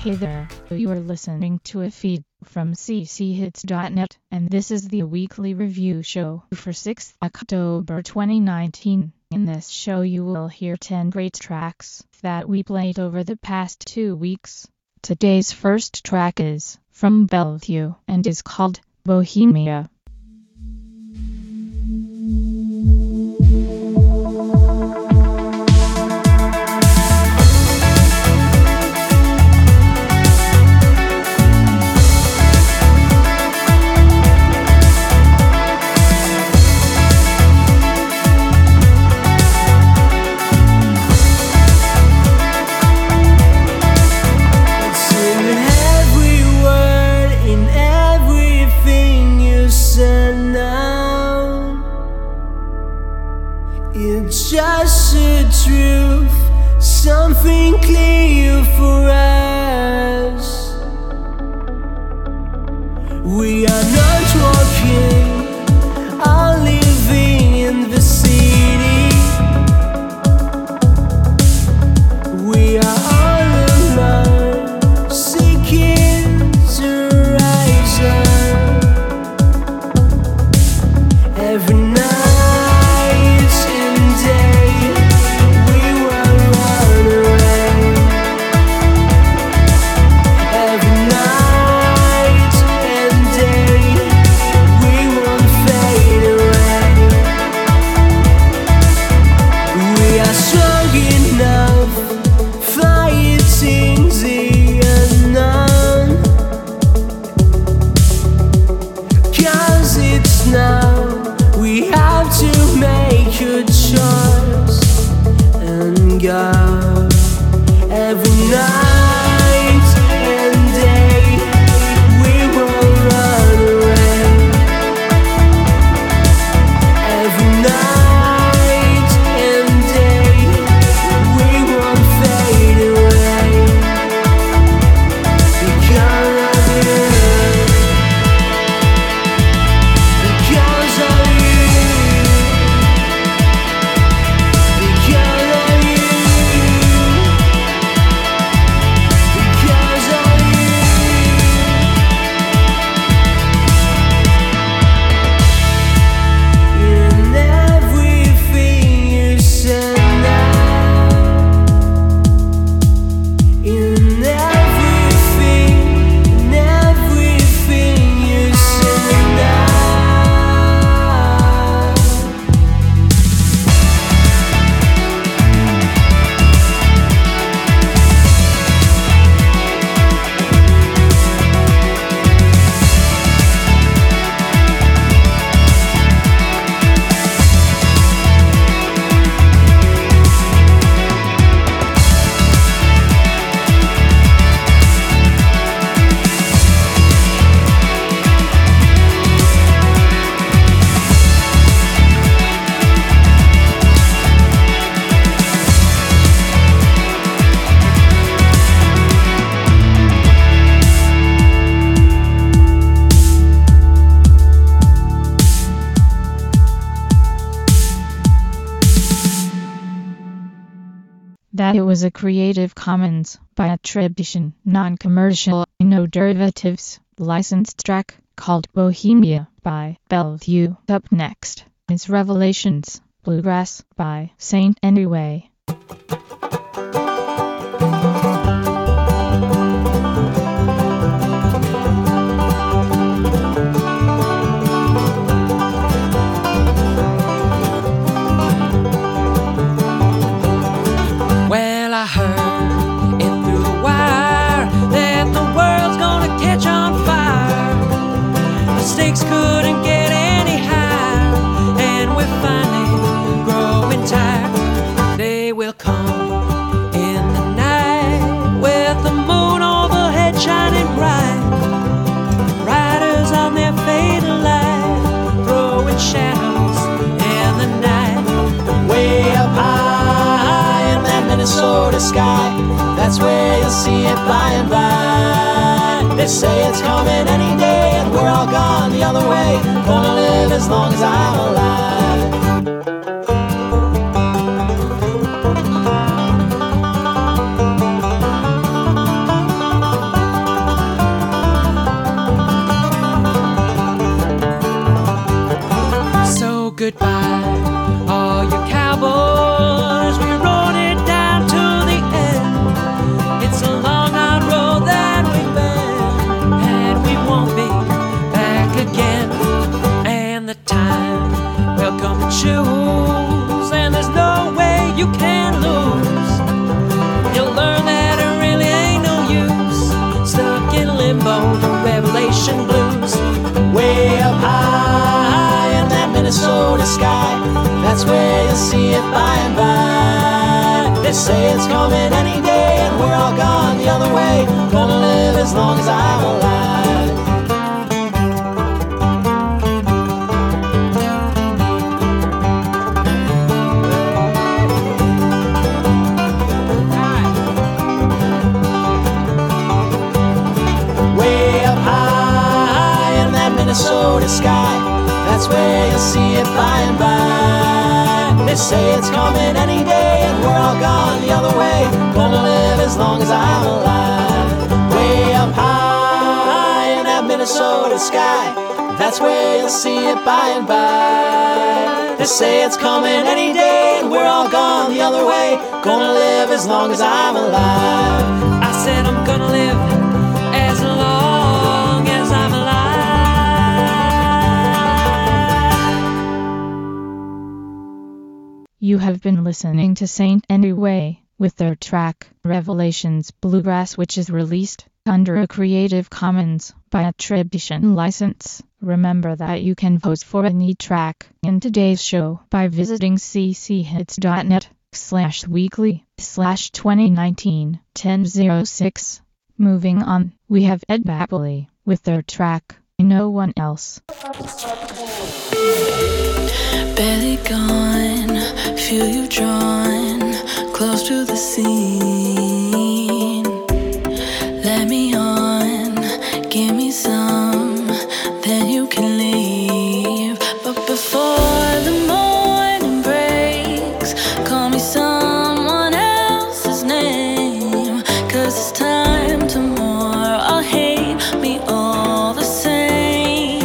Hey there, you are listening to a feed from cchits.net, and this is the weekly review show for 6th October 2019. In this show you will hear 10 great tracks that we played over the past 2 weeks. Today's first track is from Bellevue and is called Bohemia. It's just the truth, something clear for us. We are not walking or living in the city. We are all alone, seeking to rise up every night. Every night and day we will run away. Every night and day we won't fade away because of you. Because of you. Because of you. That it was a Creative Commons by attribution, non-commercial, no derivatives, licensed track called Bohemia by Bellevue. Up next is Revelations, Bluegrass by Saint Anyway. Couldn't get any higher, and we're finally growing tired. They will come in the night with the moon overhead shining bright. Riders on their fatal light, throwing shadows in the night. Way up high in that Minnesota sky, that's where you'll see it by and by. They say it's coming any day, and we're all gone the other way. Gonna live as long as I'm alive. goodbye, all you cowboys. We rode it down to the end. It's a long hard road that we've been, and we won't be back again. And the time will come and choose, and there's no way you can lose. You'll learn that it really ain't no use, stuck in limbo, the Revelation blues. Way up high in that Minnesota sky, that's where you'll see it by and by. They say it's coming any day, and we're all gone the other way. Gonna live as long as I'm alive. Way up high in that Minnesota sky, that's where you'll see it by and by. They say it's coming any day, and we're all gone the other way. Gonna live as long as I'm alive. Way up high in that Minnesota sky, that's where you'll see it by and by. They say it's coming any day, and we're all gone the other way. Gonna live as long as I'm alive. I said I'm gonna live as long as I'm alive. You have been listening to Saint Anyway with their track Revelations Bluegrass, which is released under a Creative Commons by attribution license. Remember that you can vote for any track in today's show by visiting cchits.net/weekly/2019-1006. Moving on, we have Ed Bapley with their track No One Else. Barely gone, feel you drawn close to the scene. Let me on, give me some, then you can leave. But before the morning breaks, call me someone else's name. 'Cause this time tomorrow I'll hate me all the same.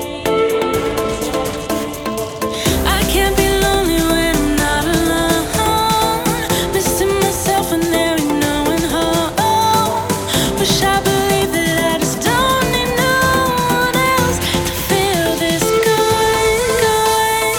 I can't be lonely when I'm not alone, missing myself when there ain't no one home. Wish I believed that I just don't need no one else to feel this good, good,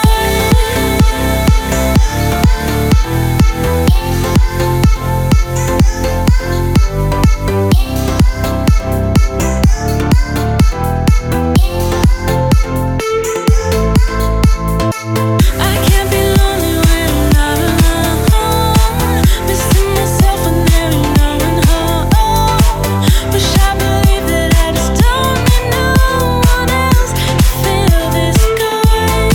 I can't be lonely when I'm not alone, missing myself when there ain't no one home. Wish I believed that I just don't need no one else to feel this good,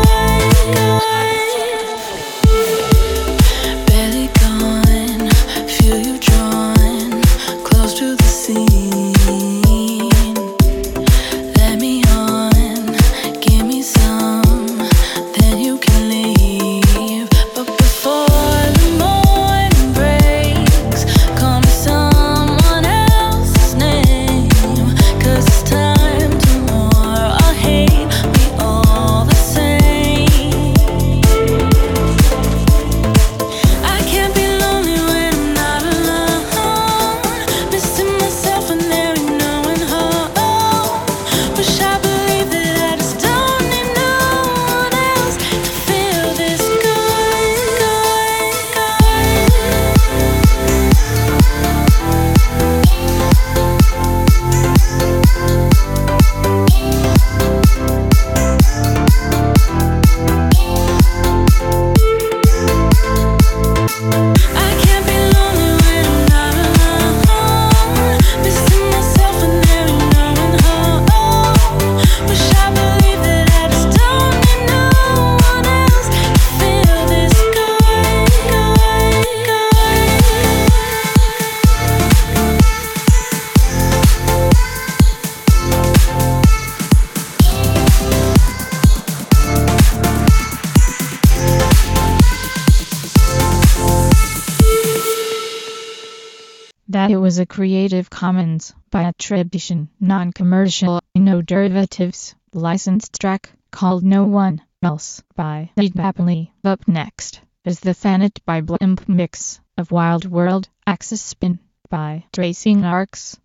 good. Barely gone, feel you drawn close to the scene. Let me on, give me some, then you can leave. But before the morning breaks, call me someone else's name. 'Cause this time tomorrow I'll hate me all the same. I can't be lonely when I'm not alone, missing myself when there ain't no one home. Wish I believed that I just don't need no one else to feel this good, good, I can't be lonely when I'm not alone, missing myself when there ain't no one home. Wish I believed that I just don't need no one else to feel this good, good, That it was a Creative Commons by attribution, non-commercial, no derivatives, licensed track called No One Else by Reed Happily. Up next is the Thanet by Blimp mix of Wild World Axis Spin by Tracing Arcs.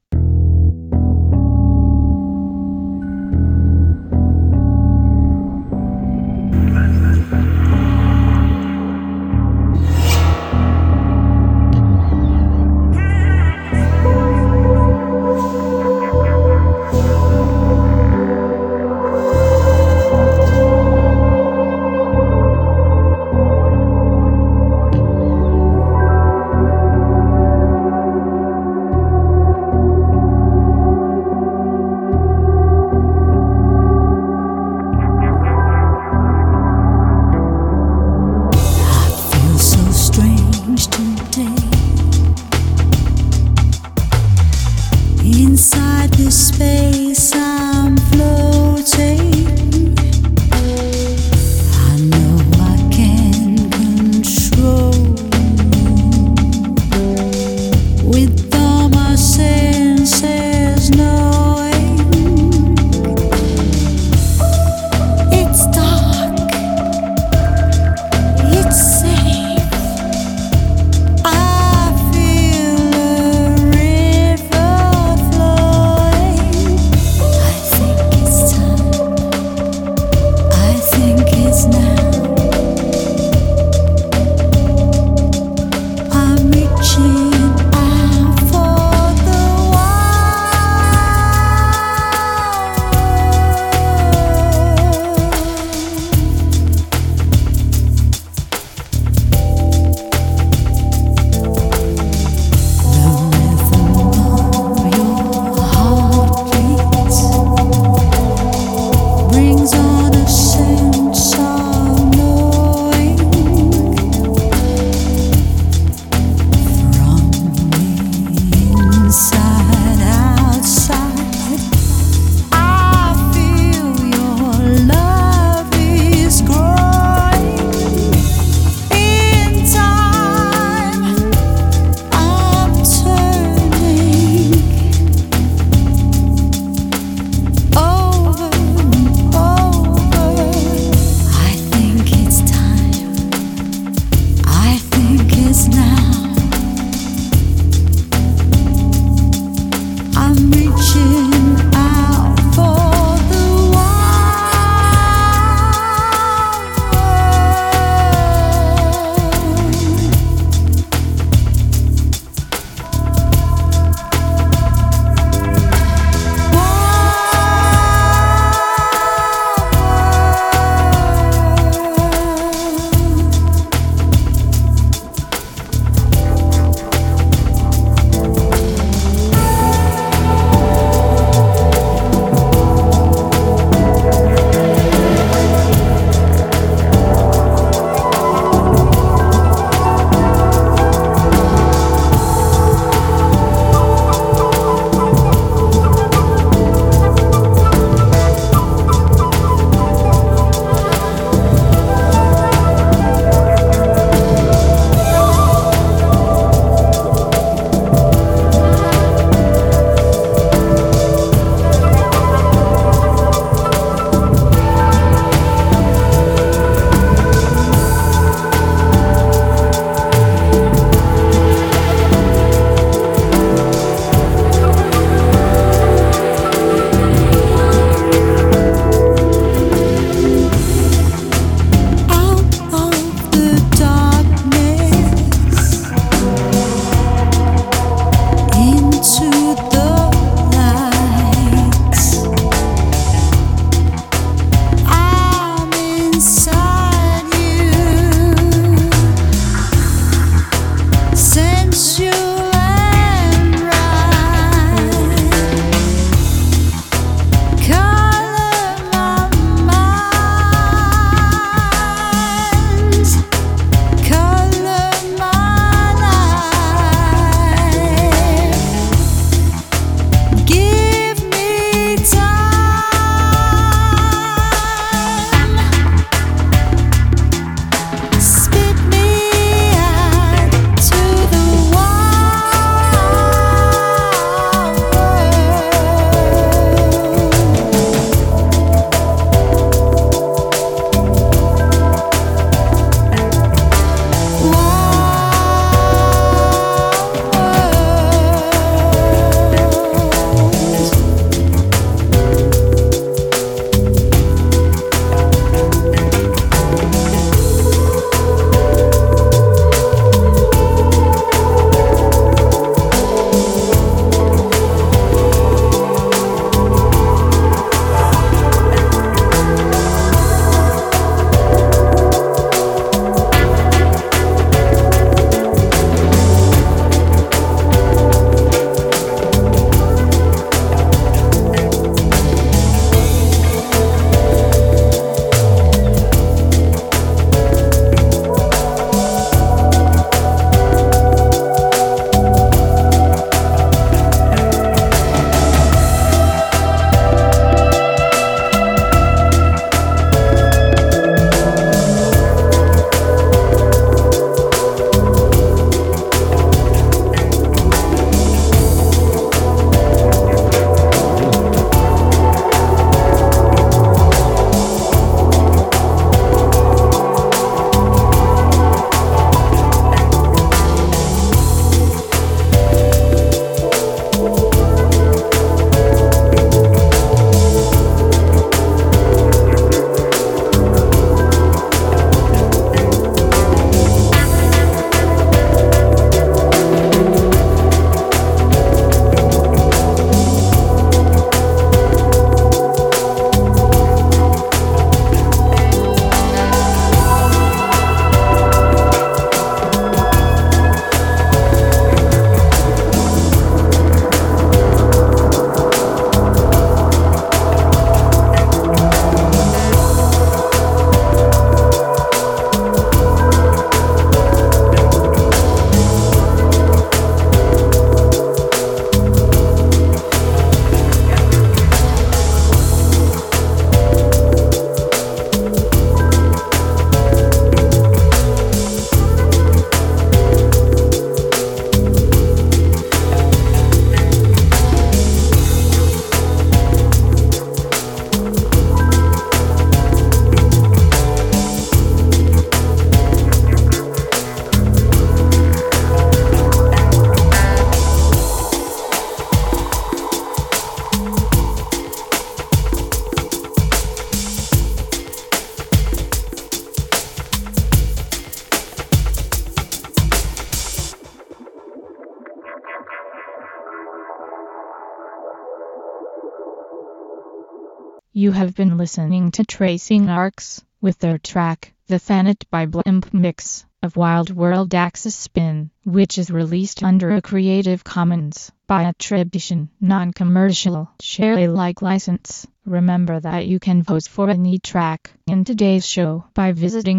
You have been listening to Tracing Arcs with their track, The Thanet by Blimp Mix of Wild World Axis Spin, which is released under a Creative Commons by attribution, non-commercial, share Alike license. Remember that you can vote for any track in today's show by visiting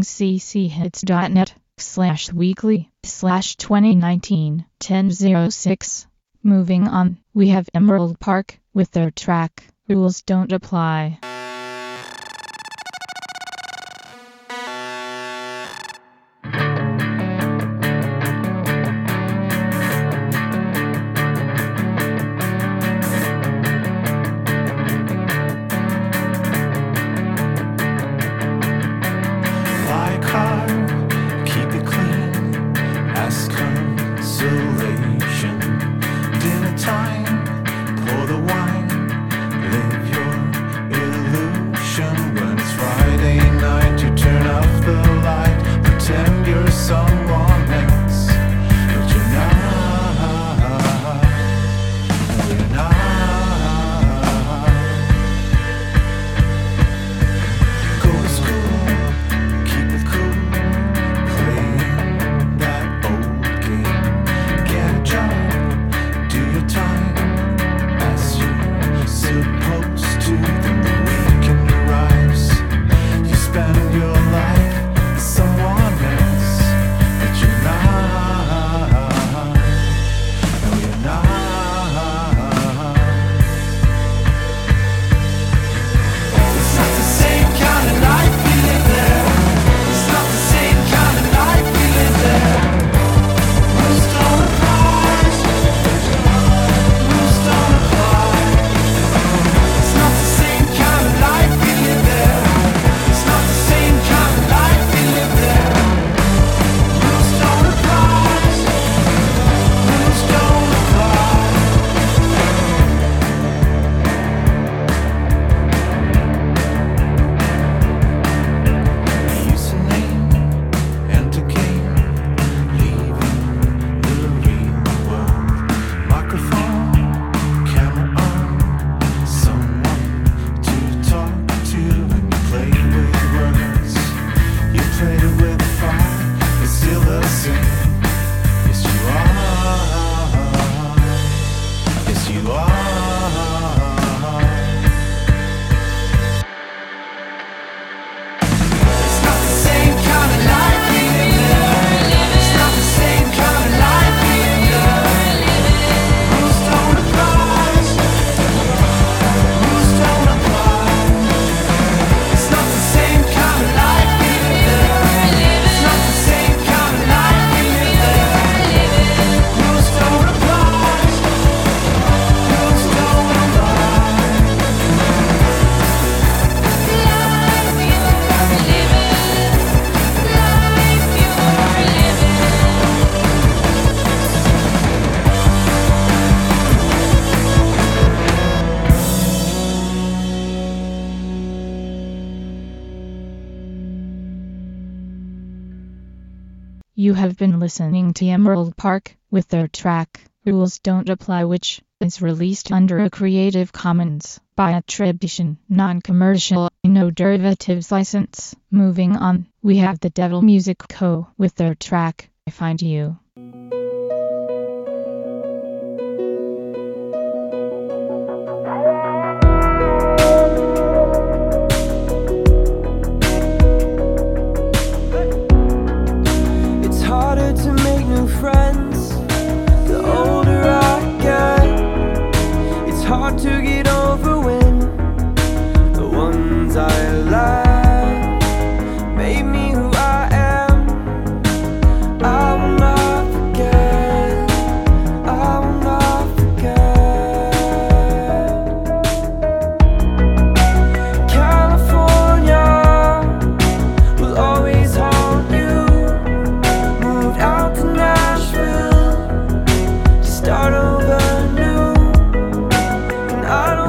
cchits.net/weekly/2019-1006. Moving on, we have Emerald Park with their track, Rules Don't Apply. You have been listening to Emerald Park with their track, Rules Don't Apply, which is released under a Creative Commons by attribution, non-commercial, no derivatives license. Moving on, we have The Devil Music Co. with their track, I Find You. Start over new, and I don't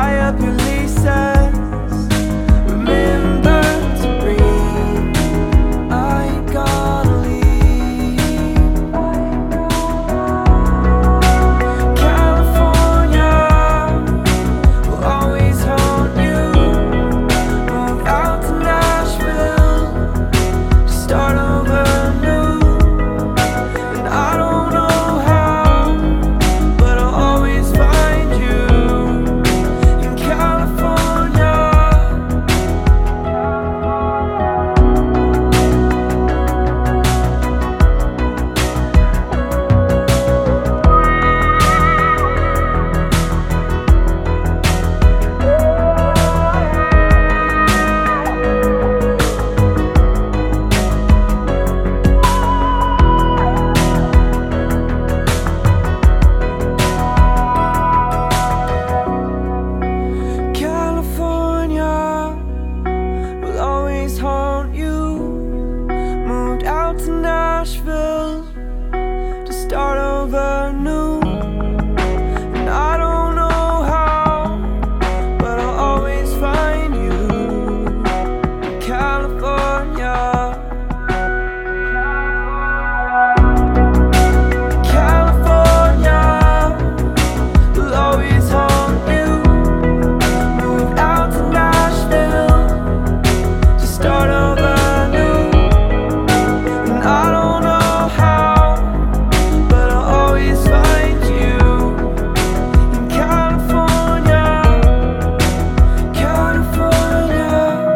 tie up your laces. Remember to breathe. I ain't gonna leave. California will always haunt you. Move out to Nashville to start over new. And I don't know how, but I'll always find you in California. California will always haunt you. Moved out to Nashville to start over new. And I don't know how, but I'll always find you in California. California will always haunt you. Moved out to Nashville to start over new. And I don't know how, but I'll always find you in California. California.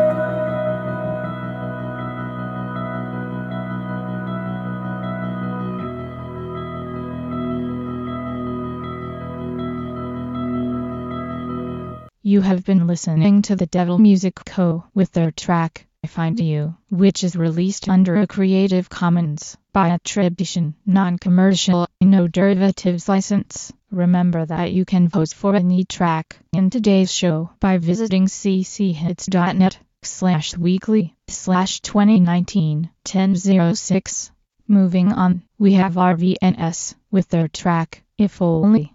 You have been listening to the Devil Music Co. with their track, I Find You, which is released under a Creative Commons by attribution, non-commercial, no derivatives license. Remember that you can vote for any track in today's show by visiting cchits.net/weekly/2019-1006. Moving on, we have RVNS with their track, If Only.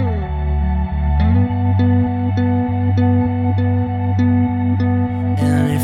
And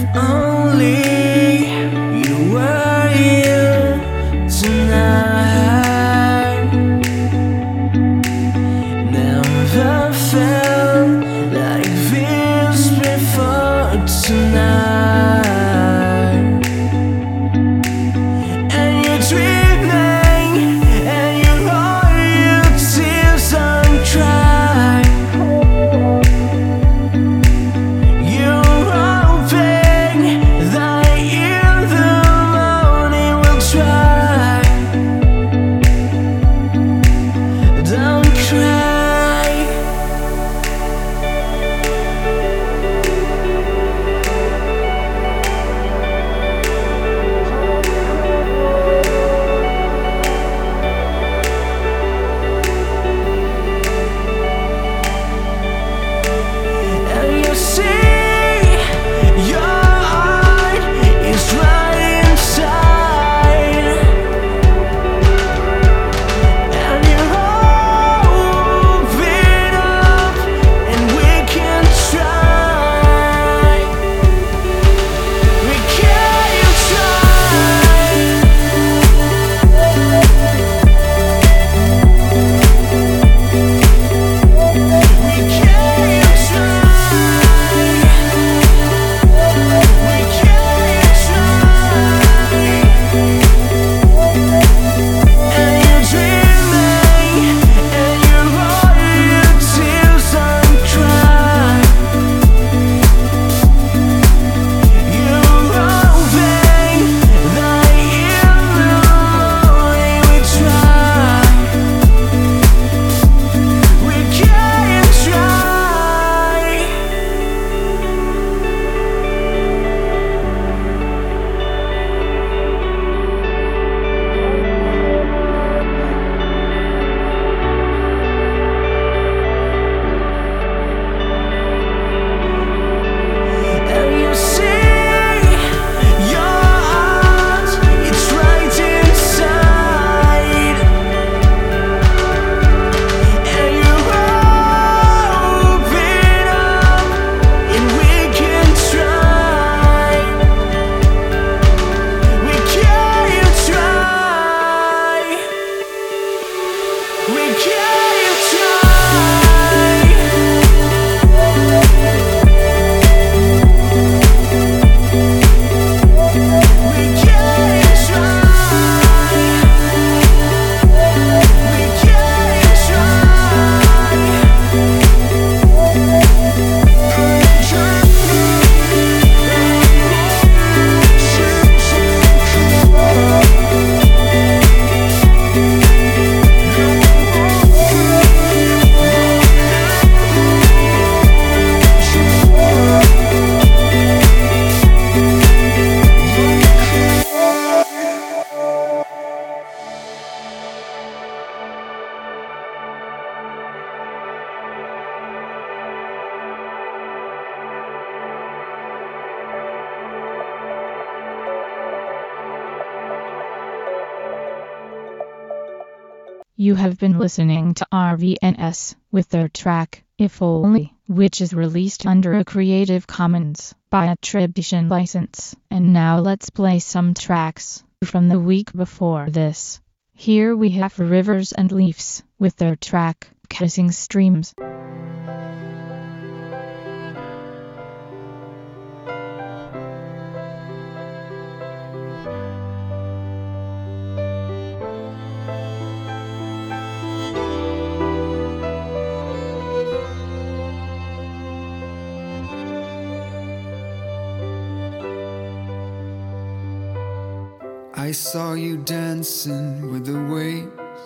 You have been listening to RVNS with their track, If Only, which is released under a Creative Commons by attribution license. And now let's play some tracks from the week before this. Here we have Rivers and Leafs with their track, Kissing Streams. I saw you dancing with the waves.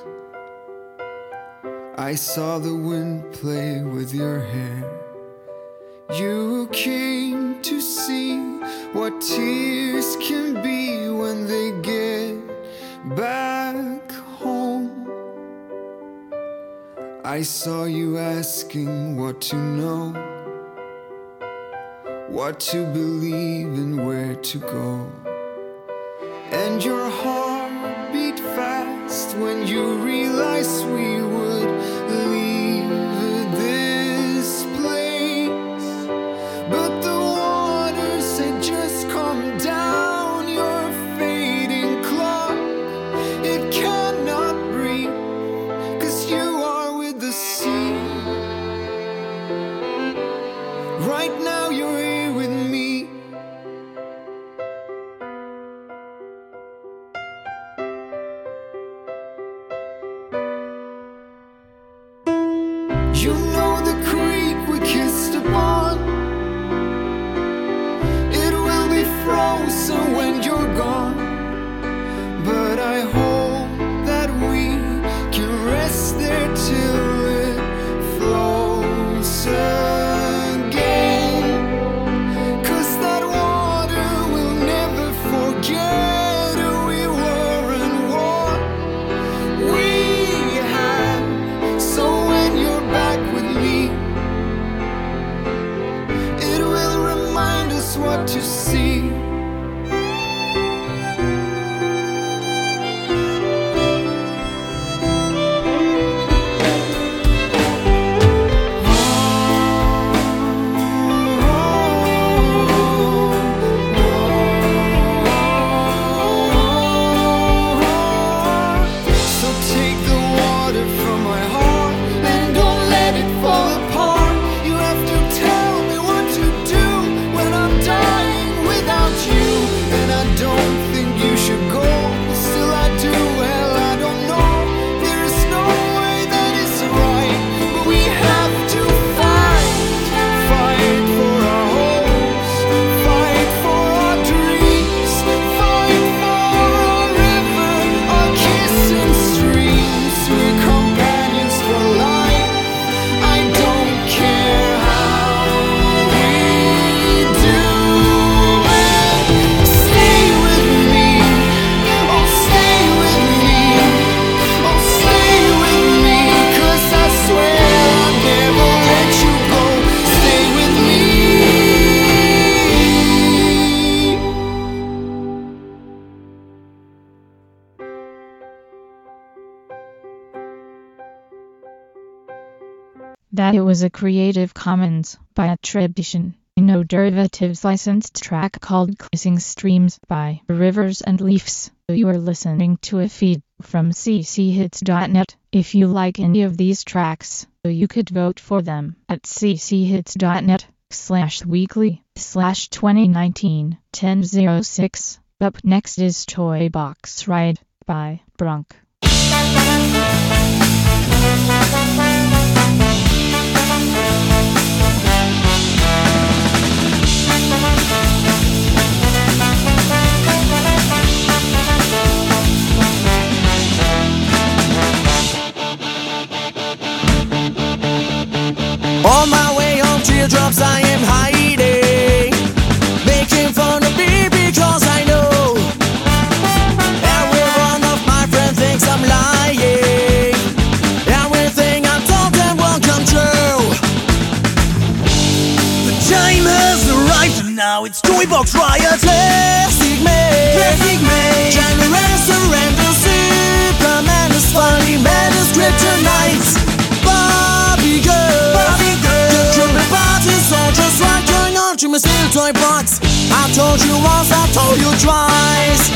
I saw the wind play with your hair. You came to see what tears can be when they get back home. I saw you asking what to know, what to believe and where to go. And your heart beat fast when you realized we would leave this place. But the waters had just come down your fading clock. It cannot breathe, 'cause you are with the sea. Right now you're here with me. You know the creek we kissed upon, it will be frozen when you're gone. But I hope that we can rest there till it flows again. 'Cause that water will never forget who we were and what we had. So when you're back with me, it will remind us what to see. So take the water from my heart and don't let it fall apart. You have to tell me what to do when I'm dying without you. And I don't think you should go, still I do. Well, I don't know, there is no way that is right. But we have to fight for our hopes, fight for our dreams, fight for our river, our kissing streams. We're companions for life, I don't care how we do it. Stay with me, oh stay with me, oh stay with me. 'Cause I swear I'll never let you go. Stay with me. That it was a Creative Commons by attribution, no derivatives licensed track called Kissing Streams by Rivers and Leafs. You are listening to a feed from cchits.net. If you like any of these tracks, you could vote for them at cchits.net/weekly/2019-1006. Up next is Toy Box Ride by Brunk. On my way home, teardrops I am hiding, making fun of me because I know every one of my friends thinks I'm lying. Everything I'm told them won't come true. The time has arrived and now it's Toy Box Riot. Classic me, generous surrender. Superman is funny, man is toy box. I told you once, I told you twice.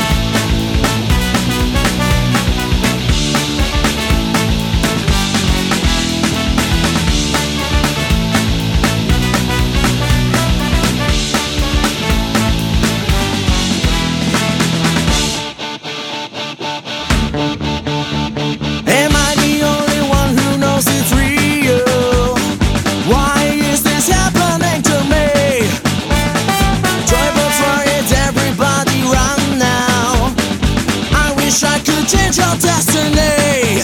Am I the only one who knows it's real? Why is this happening to me? Joybox Riot, everybody run now. I wish I could change your destiny.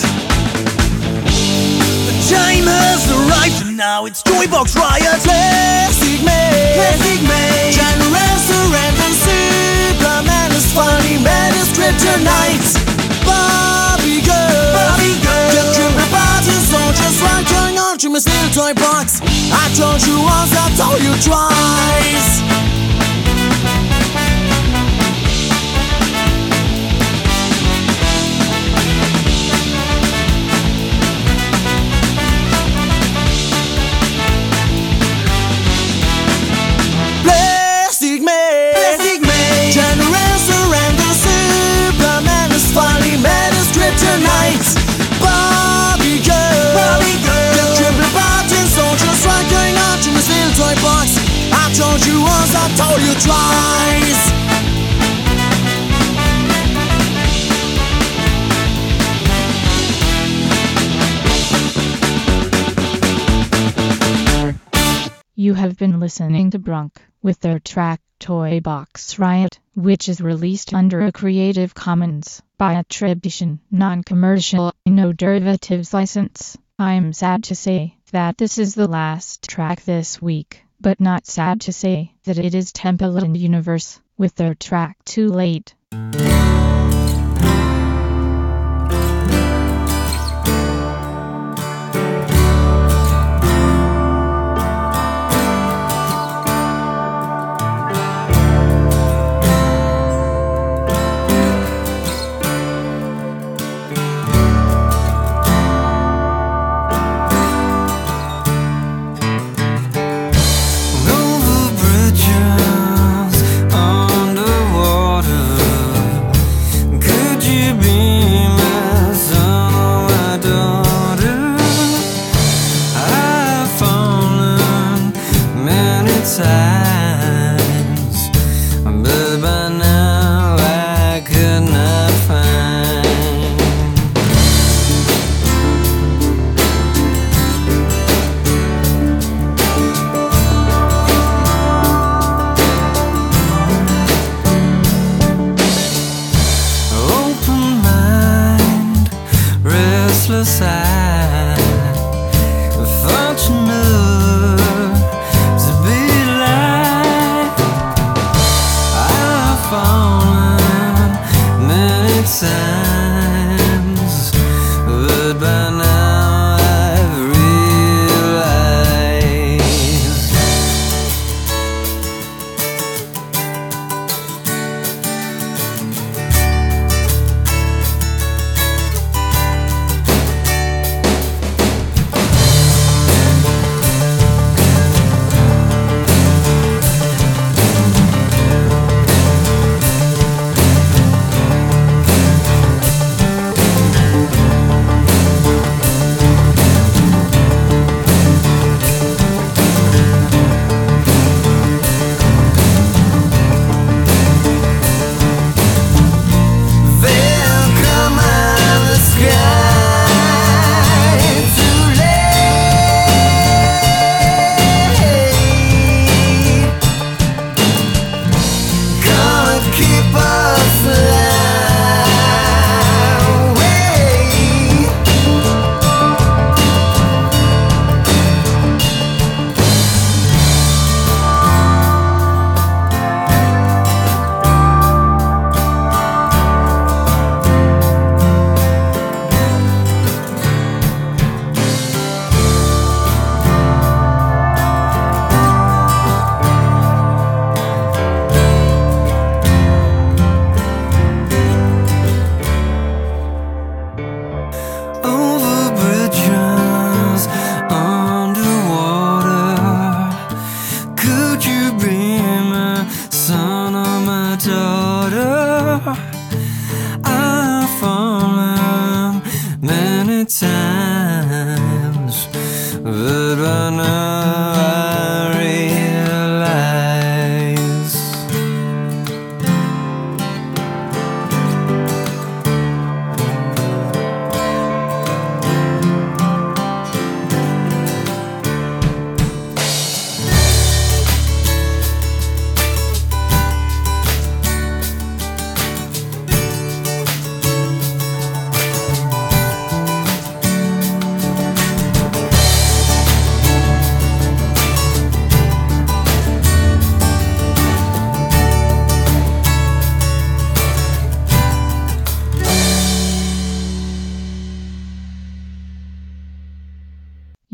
The time has arrived and now it's Joybox Riot. Plastic Man, General Surrender, Superman is funny, man is kryptonite. Barbie girl, the triple button soldiers run going on to my little toy box. I told you once, I told you twice. Plastic Man, General Surrender, Superman is funny, man is kryptonite. Barbie girl, the triple button soldiers run going on to my little toy box. I told you once, I told you twice. You have been listening to Brunk with their track Toy Box Riot, which is released under a Creative Commons by attribution, non-commercial, no derivatives license. I'm sad to say that this is the last track this week, but not sad to say that it is Temple and Universe with their track Too Late. Over bridges, underwater. Could you be my son or my daughter? I've fallen many times, but by now I could not find. Open mind, restless eye, fortunate to be alive. I've fallen many times, but by now I've realized.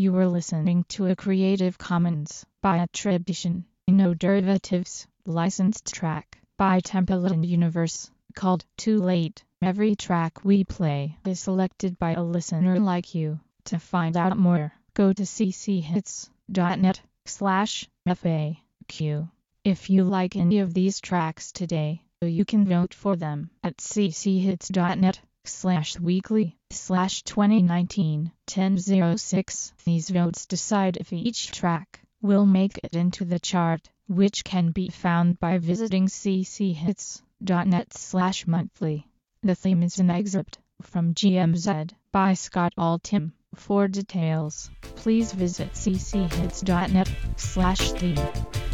You were listening to a Creative Commons by attribution, no derivatives, licensed track by Temple & Universe, called Too Late. Every track we play is selected by a listener like you. To find out more, go to cchits.net/FAQ. If you like any of these tracks today, you can vote for them at cchits.net/weekly/2019-1006. These votes decide if each track will make it into the chart, which can be found by visiting cchits.net/monthly. The theme is an excerpt from GMZ by Scott Altham. For details, please visit cchits.net/theme.